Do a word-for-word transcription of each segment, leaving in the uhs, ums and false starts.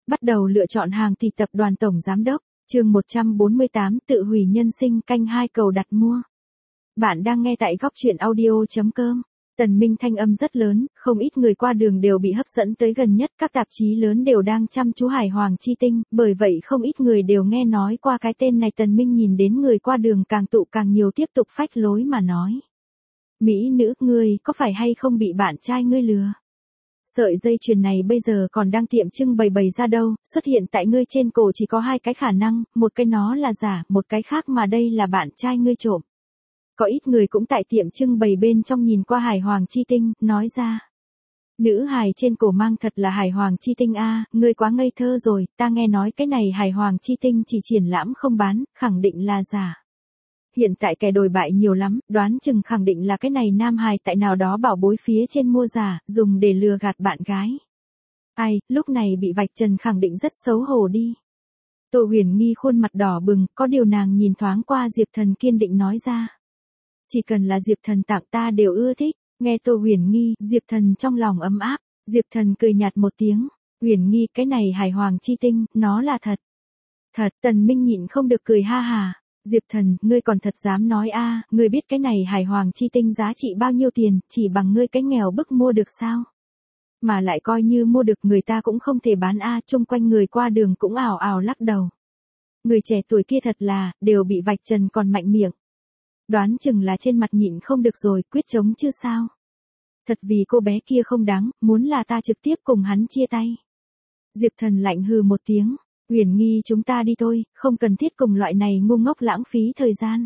Bắt đầu lựa chọn hàng thì tập đoàn tổng giám đốc, chương một trăm bốn mươi tám tự hủy nhân sinh canh hai cầu đặt mua. Bạn đang nghe tại góc truyện audio chấm com. Tần Minh thanh âm rất lớn, không ít người qua đường đều bị hấp dẫn tới gần nhất, các tạp chí lớn đều đang chăm chú Hải Hoàng Chi Tinh, bởi vậy không ít người đều nghe nói qua cái tên này. Tần Minh nhìn đến người qua đường càng tụ càng nhiều, tiếp tục phách lối mà nói. Mỹ nữ, ngươi có phải hay không bị bạn trai ngươi lừa? Sợi dây chuyền này bây giờ còn đang tiệm trưng bày bày ra đâu, xuất hiện tại ngươi trên cổ chỉ có hai cái khả năng, một cái nó là giả, một cái khác mà đây là bạn trai ngươi trộm. Có ít người cũng tại tiệm trưng bày bên trong nhìn qua Hải Hoàng Chi Tinh, nói ra. Nữ hài trên cổ mang thật là Hải Hoàng Chi Tinh a, à, ngươi quá ngây thơ rồi, ta nghe nói cái này Hải Hoàng Chi Tinh chỉ triển lãm không bán, khẳng định là giả. Hiện tại kẻ đồi bại nhiều lắm, đoán chừng khẳng định là cái này nam hài tại nào đó bảo bối phía trên mua giả, dùng để lừa gạt bạn gái. Ai, lúc này bị vạch trần khẳng định rất xấu hổ đi. Tô Huyền Nghi khuôn mặt đỏ bừng, có điều nàng nhìn thoáng qua Diệp Thần kiên định nói ra. Chỉ cần là Diệp Thần tặng ta đều ưa thích, nghe Tô Huyền Nghi, Diệp Thần trong lòng ấm áp, Diệp Thần cười nhạt một tiếng, Huyền Nghi cái này Hải Hoàng Chi Tinh, nó là thật. Thật, Tần Minh nhịn không được cười ha hà. Diệp Thần, ngươi còn thật dám nói a, à, ngươi biết cái này Hải Hoàng Chi Tinh giá trị bao nhiêu tiền, chỉ bằng ngươi cái nghèo bức mua được sao? Mà lại coi như mua được người ta cũng không thể bán a, à, chung quanh người qua đường cũng ảo ảo lắc đầu. Người trẻ tuổi kia thật là, đều bị vạch trần còn mạnh miệng. Đoán chừng là trên mặt nhịn không được rồi, quyết chống chứ sao? Thật vì cô bé kia không đáng, muốn là ta trực tiếp cùng hắn chia tay. Diệp Thần lạnh hừ một tiếng. Huyền Nghi chúng ta đi thôi, không cần thiết cùng loại này ngu ngốc lãng phí thời gian.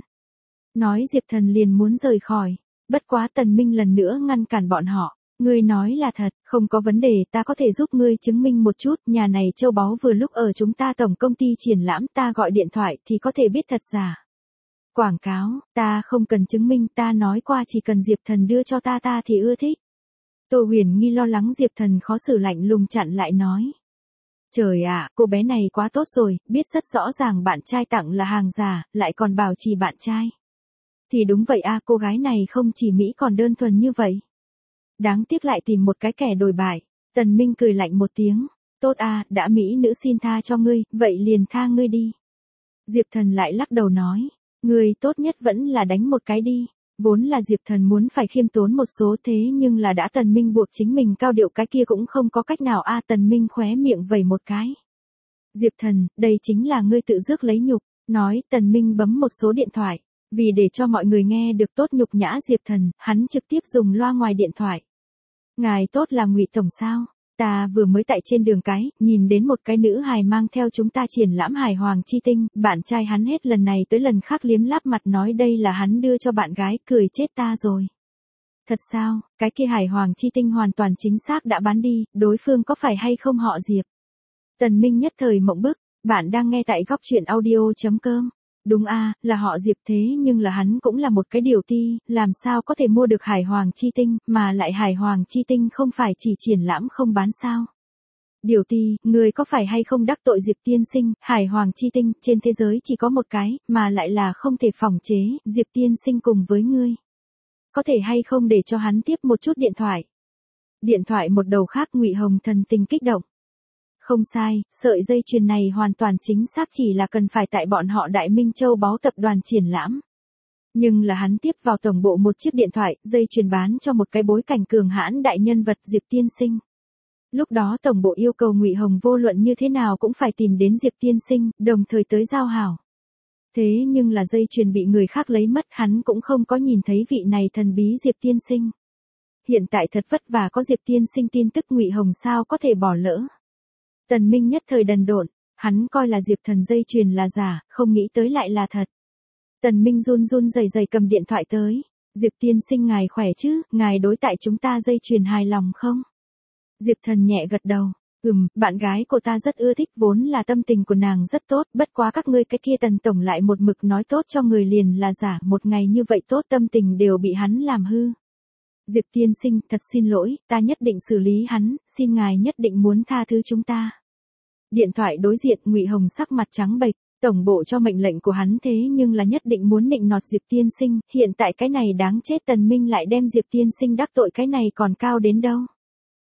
Nói Diệp Thần liền muốn rời khỏi, bất quá Tần Minh lần nữa ngăn cản bọn họ. Ngươi nói là thật, không có vấn đề, ta có thể giúp ngươi chứng minh một chút, nhà này châu báu vừa lúc ở chúng ta tổng công ty triển lãm, ta gọi điện thoại thì có thể biết thật giả. Quảng cáo, ta không cần chứng minh, ta nói qua chỉ cần Diệp Thần đưa cho ta ta thì ưa thích. Tô Huyền Nghi lo lắng Diệp Thần khó xử lạnh lùng chặn lại nói. Trời ạ, à, cô bé này quá tốt rồi, biết rất rõ ràng bạn trai tặng là hàng giả, lại còn bảo trì bạn trai. Thì đúng vậy a, à, cô gái này không chỉ Mỹ còn đơn thuần như vậy. Đáng tiếc lại tìm một cái kẻ đồi bại. Tần Minh cười lạnh một tiếng, tốt a, à, đã Mỹ nữ xin tha cho ngươi, vậy liền tha ngươi đi. Diệp Thần lại lắc đầu nói, ngươi tốt nhất vẫn là đánh một cái đi. Vốn là Diệp Thần muốn phải khiêm tốn một số thế nhưng là đã Tần Minh buộc chính mình cao điệu cái kia cũng không có cách nào a, à, Tần Minh khóe miệng vẩy một cái. Diệp Thần, đây chính là ngươi tự rước lấy nhục, nói Tần Minh bấm một số điện thoại, vì để cho mọi người nghe được tốt nhục nhã Diệp Thần, hắn trực tiếp dùng loa ngoài điện thoại. Ngài tốt là Ngụy tổng sao? Ta vừa mới tại trên đường cái, nhìn đến một cái nữ hài mang theo chúng ta triển lãm Hải Hoàng Chi Tinh, bạn trai hắn hết lần này tới lần khác liếm láp mặt nói đây là hắn đưa cho bạn gái, cười chết ta rồi. Thật sao, cái kia Hải Hoàng Chi Tinh hoàn toàn chính xác đã bán đi, đối phương có phải hay không họ Diệp? Tần Minh nhất thời mộng bức, bạn đang nghe tại góc truyện audio chấm com. Đúng a, à, là họ Diệp thế nhưng là hắn cũng là một cái điều ti, làm sao có thể mua được Hải Hoàng Chi Tinh, mà lại Hải Hoàng Chi Tinh không phải chỉ triển lãm không bán sao. Điều ti, người có phải hay không đắc tội Diệp tiên sinh, Hải Hoàng Chi Tinh, trên thế giới chỉ có một cái, mà lại là không thể phòng chế, Diệp tiên sinh cùng với ngươi. Có thể hay không để cho hắn tiếp một chút điện thoại. Điện thoại một đầu khác Ngụy Hồng thần tình kích động. Không sai, sợi dây chuyền này hoàn toàn chính xác chỉ là cần phải tại bọn họ Đại Minh Châu Báu tập đoàn triển lãm. Nhưng là hắn tiếp vào tổng bộ một chiếc điện thoại, dây chuyền bán cho một cái bối cảnh cường hãn đại nhân vật Diệp tiên sinh. Lúc đó tổng bộ yêu cầu Ngụy Hồng vô luận như thế nào cũng phải tìm đến Diệp tiên sinh, đồng thời tới giao hảo. Thế nhưng là dây chuyền bị người khác lấy mất, hắn cũng không có nhìn thấy vị này thần bí Diệp tiên sinh. Hiện tại thật vất vả có Diệp tiên sinh tin tức, Ngụy Hồng sao có thể bỏ lỡ. Tần Minh nhất thời đần độn, hắn coi là Diệp Thần dây chuyền là giả, không nghĩ tới lại là thật. Tần Minh run run rẩy rẩy cầm điện thoại tới, Diệp tiên sinh ngài khỏe chứ, ngài đối tại chúng ta dây chuyền hài lòng không? Diệp Thần nhẹ gật đầu, ừm, bạn gái của ta rất ưa thích, vốn là tâm tình của nàng rất tốt, bất quá các ngươi cái kia Tần tổng lại một mực nói tốt cho người liền là giả, một ngày như vậy tốt tâm tình đều bị hắn làm hư. Diệp tiên sinh, thật xin lỗi, ta nhất định xử lý hắn, xin ngài nhất định muốn tha thứ chúng ta. Điện thoại đối diện, Ngụy Hồng sắc mặt trắng bệch, tổng bộ cho mệnh lệnh của hắn thế nhưng là nhất định muốn nịnh nọt Diệp tiên sinh, hiện tại cái này đáng chết, Tần Minh lại đem Diệp tiên sinh đắc tội, cái này còn cao đến đâu.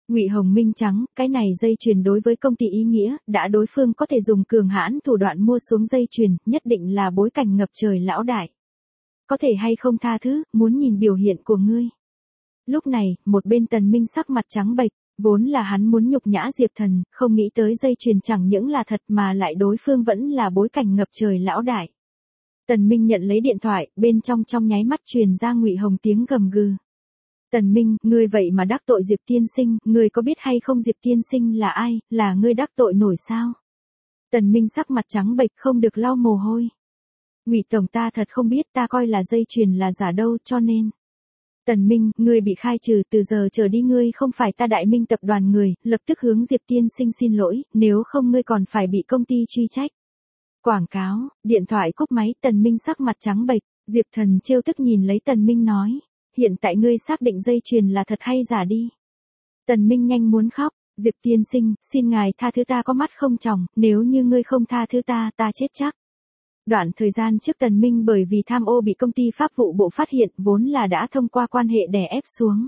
Ngụy Hồng Minh trắng, cái này dây chuyền đối với công ty ý nghĩa, đã đối phương có thể dùng cường hãn thủ đoạn mua xuống dây chuyền, nhất định là bối cảnh ngập trời lão đại. Có thể hay không tha thứ, muốn nhìn biểu hiện của ngươi. Lúc này, một bên Tần Minh sắc mặt trắng bệch, vốn là hắn muốn nhục nhã Diệp Thần, không nghĩ tới dây chuyền chẳng những là thật mà lại đối phương vẫn là bối cảnh ngập trời lão đại. Tần Minh nhận lấy điện thoại, bên trong trong nháy mắt truyền ra Ngụy Hồng tiếng gầm gừ. Tần Minh, ngươi vậy mà đắc tội Diệp tiên sinh, ngươi có biết hay không Diệp tiên sinh là ai, là ngươi đắc tội nổi sao? Tần Minh sắc mặt trắng bệch không được lau mồ hôi. Ngụy tổng, ta thật không biết, ta coi là dây chuyền là giả đâu, cho nên. Tần Minh, ngươi bị khai trừ, từ giờ trở đi ngươi không phải ta Đại Minh tập đoàn người, lập tức hướng Diệp tiên sinh xin lỗi, nếu không ngươi còn phải bị công ty truy trách. Quảng cáo, điện thoại cúp máy, Tần Minh sắc mặt trắng bệch, Diệp Thần trêu tức nhìn lấy Tần Minh nói, hiện tại ngươi xác định dây chuyền là thật hay giả đi. Tần Minh nhanh muốn khóc, Diệp tiên sinh, xin ngài tha thứ ta có mắt không tròng, nếu như ngươi không tha thứ ta, ta chết chắc. Đoạn thời gian trước Tần Minh bởi vì tham ô bị công ty pháp vụ bộ phát hiện, vốn là đã thông qua quan hệ đè ép xuống.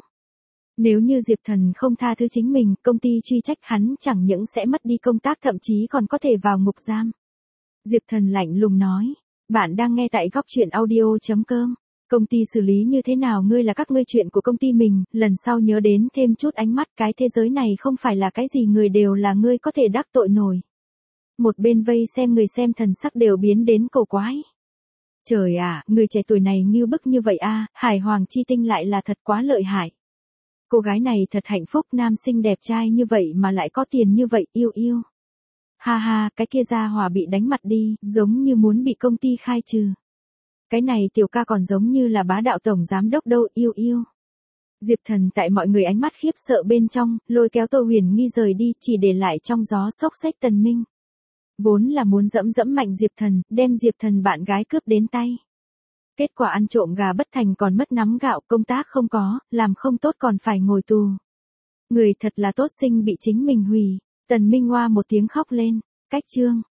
Nếu như Diệp Thần không tha thứ chính mình, công ty truy trách hắn chẳng những sẽ mất đi công tác, thậm chí còn có thể vào ngục giam. Diệp Thần lạnh lùng nói, bạn đang nghe tại góc truyện audio chấm com. Công ty xử lý như thế nào ngươi là các ngươi chuyện của công ty mình, lần sau nhớ đến thêm chút ánh mắt, cái thế giới này không phải là cái gì người đều là ngươi có thể đắc tội nổi. Một bên vây xem người xem thần sắc đều biến đến cổ quái. Trời ạ, người trẻ tuổi này như bức như vậy a, Hải Hoàng chi tinh lại là thật quá lợi hại. Cô gái này thật hạnh phúc, nam sinh đẹp trai như vậy mà lại có tiền như vậy, yêu yêu. Ha ha, cái kia gia hỏa bị đánh mặt đi, giống như muốn bị công ty khai trừ. Cái này tiểu ca còn giống như là bá đạo tổng giám đốc đâu, yêu yêu. Diệp Thần tại mọi người ánh mắt khiếp sợ bên trong, lôi kéo Tô Huyền Nghi rời đi, chỉ để lại trong gió xốc xếch Tần Minh. Vốn là muốn dẫm dẫm mạnh Diệp Thần, đem Diệp Thần bạn gái cướp đến tay. Kết quả ăn trộm gà bất thành còn mất nắm gạo, công tác không có, làm không tốt còn phải ngồi tù. Người thật là tốt sinh bị chính mình hủy. Tần Minh Hoa một tiếng khóc lên, cách chương.